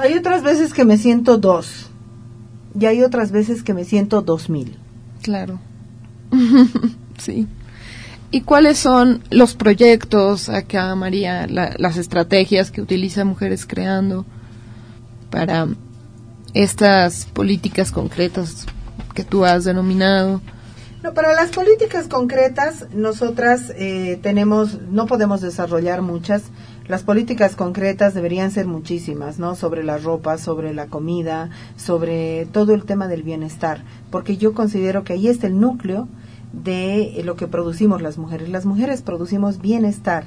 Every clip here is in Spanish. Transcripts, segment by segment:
Hay otras veces que me siento 2 y hay otras veces que me siento 2000. Claro. Sí. ¿Y cuáles son los proyectos acá, María, las estrategias que utiliza Mujeres Creando para estas políticas concretas que tú has denominado? No, para las políticas concretas, nosotras no podemos desarrollar muchas. Las políticas concretas deberían ser muchísimas, ¿no? Sobre la ropa, sobre la comida, sobre todo el tema del bienestar, porque yo considero que ahí está el núcleo de lo que producimos las mujeres. Las mujeres producimos bienestar.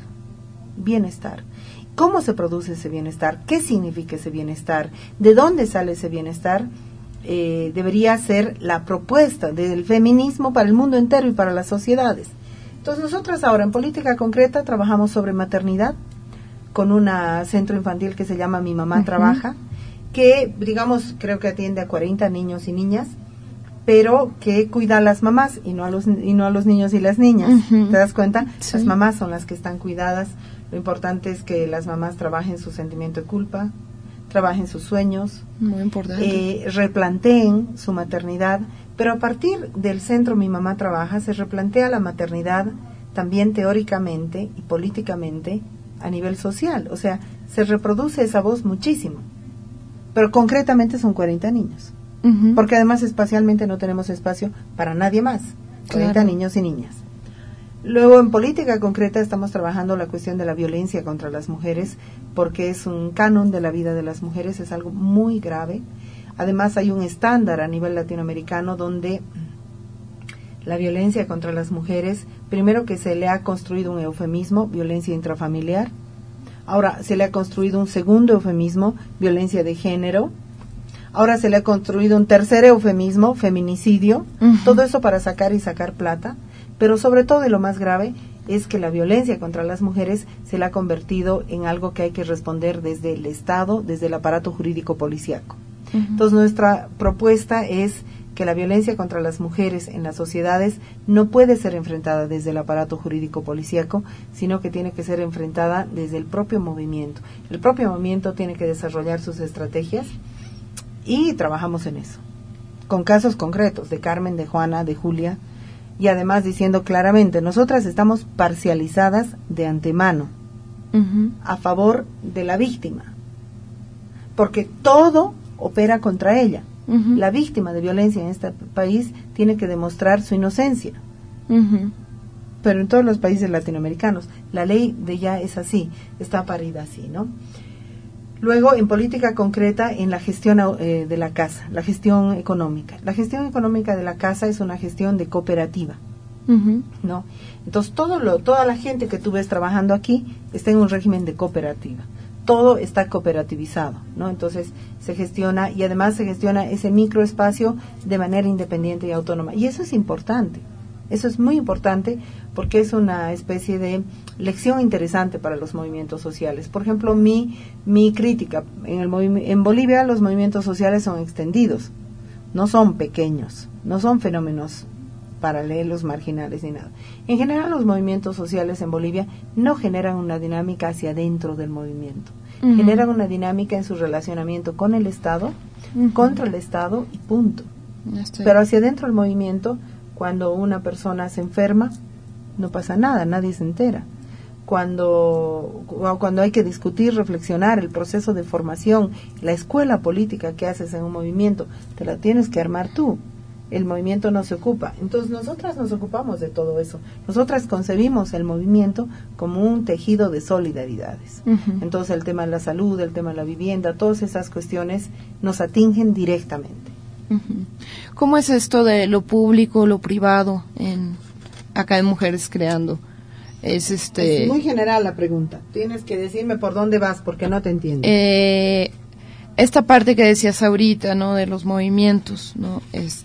¿Cómo se produce ese bienestar? ¿Qué significa ese bienestar? ¿De dónde sale ese bienestar? Debería ser la propuesta del feminismo para el mundo entero y para las sociedades. Entonces nosotras ahora en política concreta trabajamos sobre maternidad con un centro infantil que se llama Mi Mamá Trabaja, que digamos creo que atiende a 40 niños y niñas, pero que cuida a las mamás y no a los niños y las niñas. ¿Te das cuenta? Sí. Las mamás son las que están cuidadas. Lo importante es que las mamás trabajen su sentimiento de culpa, trabajen sus sueños, muy importante, replanteen su maternidad, pero a partir del centro Mi Mamá Trabaja se replantea la maternidad también teóricamente y políticamente a nivel social, o sea, se reproduce esa voz muchísimo, pero concretamente son 40 niños, porque además espacialmente no tenemos espacio para nadie más, 40 niños y niñas. Luego, en política concreta estamos trabajando la cuestión de la violencia contra las mujeres, porque es un canon de la vida de las mujeres, es algo muy grave. Además, hay un estándar a nivel latinoamericano donde la violencia contra las mujeres, primero que se le ha construido un eufemismo, violencia intrafamiliar. Ahora se le ha construido un segundo eufemismo, violencia de género. Ahora se le ha construido un tercer eufemismo, feminicidio. Todo eso para sacar plata. Pero sobre todo, y lo más grave, es que la violencia contra las mujeres se la ha convertido en algo que hay que responder desde el Estado, desde el aparato jurídico policíaco. Entonces, nuestra propuesta es que la violencia contra las mujeres en las sociedades no puede ser enfrentada desde el aparato jurídico policíaco, sino que tiene que ser enfrentada desde el propio movimiento. El propio movimiento tiene que desarrollar sus estrategias y trabajamos en eso, con casos concretos de Carmen, de Juana, de Julia, y además diciendo claramente, nosotras estamos parcializadas de antemano a favor de la víctima, porque todo opera contra ella. La víctima de violencia en este país tiene que demostrar su inocencia, pero en todos los países latinoamericanos la ley de ya es así, está parida así, ¿no? Luego, en política concreta, en la gestión de la casa, la gestión económica. La gestión económica de la casa es una gestión de cooperativa, ¿no? Entonces, toda la gente que tú ves trabajando aquí está en un régimen de cooperativa. Todo está cooperativizado, ¿no? Entonces, se gestiona, y además se gestiona ese microespacio de manera independiente y autónoma. Y eso es importante. Eso es muy importante porque es una especie de lección interesante para los movimientos sociales. Por ejemplo, mi crítica, en Bolivia los movimientos sociales son extendidos, no son pequeños, no son fenómenos paralelos, marginales ni nada. En general, los movimientos sociales en Bolivia no generan una dinámica hacia adentro del movimiento, generan una dinámica en su relacionamiento con el Estado, contra el Estado y punto. Pero hacia adentro del movimiento, cuando una persona se enferma, no pasa nada, nadie se entera. Cuando hay que discutir, reflexionar, el proceso de formación, la escuela política que haces en un movimiento, te la tienes que armar tú. El movimiento no se ocupa. Entonces, nosotras nos ocupamos de todo eso. Nosotras concebimos el movimiento como un tejido de solidaridades. Entonces, el tema de la salud, el tema de la vivienda, todas esas cuestiones nos atingen directamente. ¿Cómo es esto de lo público, lo privado acá en Mujeres Creando? Es muy general la pregunta. Tienes que decirme por dónde vas porque no te entiendo. Esta parte que decías ahorita, ¿no? De los movimientos, ¿no?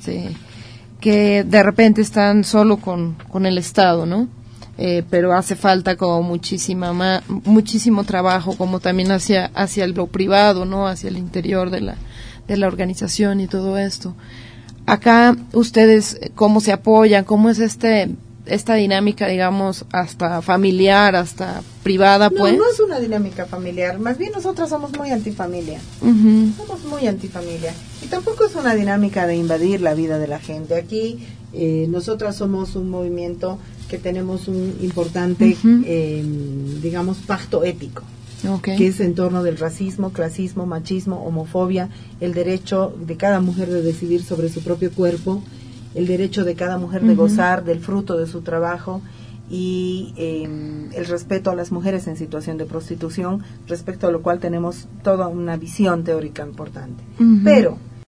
Que de repente están solo con el Estado, ¿no? Pero hace falta como muchísimo trabajo, como también hacia lo privado, ¿no? Hacia el interior de la organización y todo esto. Acá ustedes, ¿cómo se apoyan? ¿Cómo es esta dinámica, digamos, hasta familiar, hasta privada, pues. No es una dinámica familiar, más bien nosotros somos muy antifamilia. Somos muy antifamilia. Y tampoco es una dinámica de invadir la vida de la gente. Aquí nosotras somos un movimiento que tenemos un importante, digamos, pacto ético. Okay. Que es en torno del racismo, clasismo, machismo, homofobia, el derecho de cada mujer de decidir sobre su propio cuerpo, el derecho de cada mujer de gozar del fruto de su trabajo y el respeto a las mujeres en situación de prostitución, respecto a lo cual tenemos toda una visión teórica importante. Pero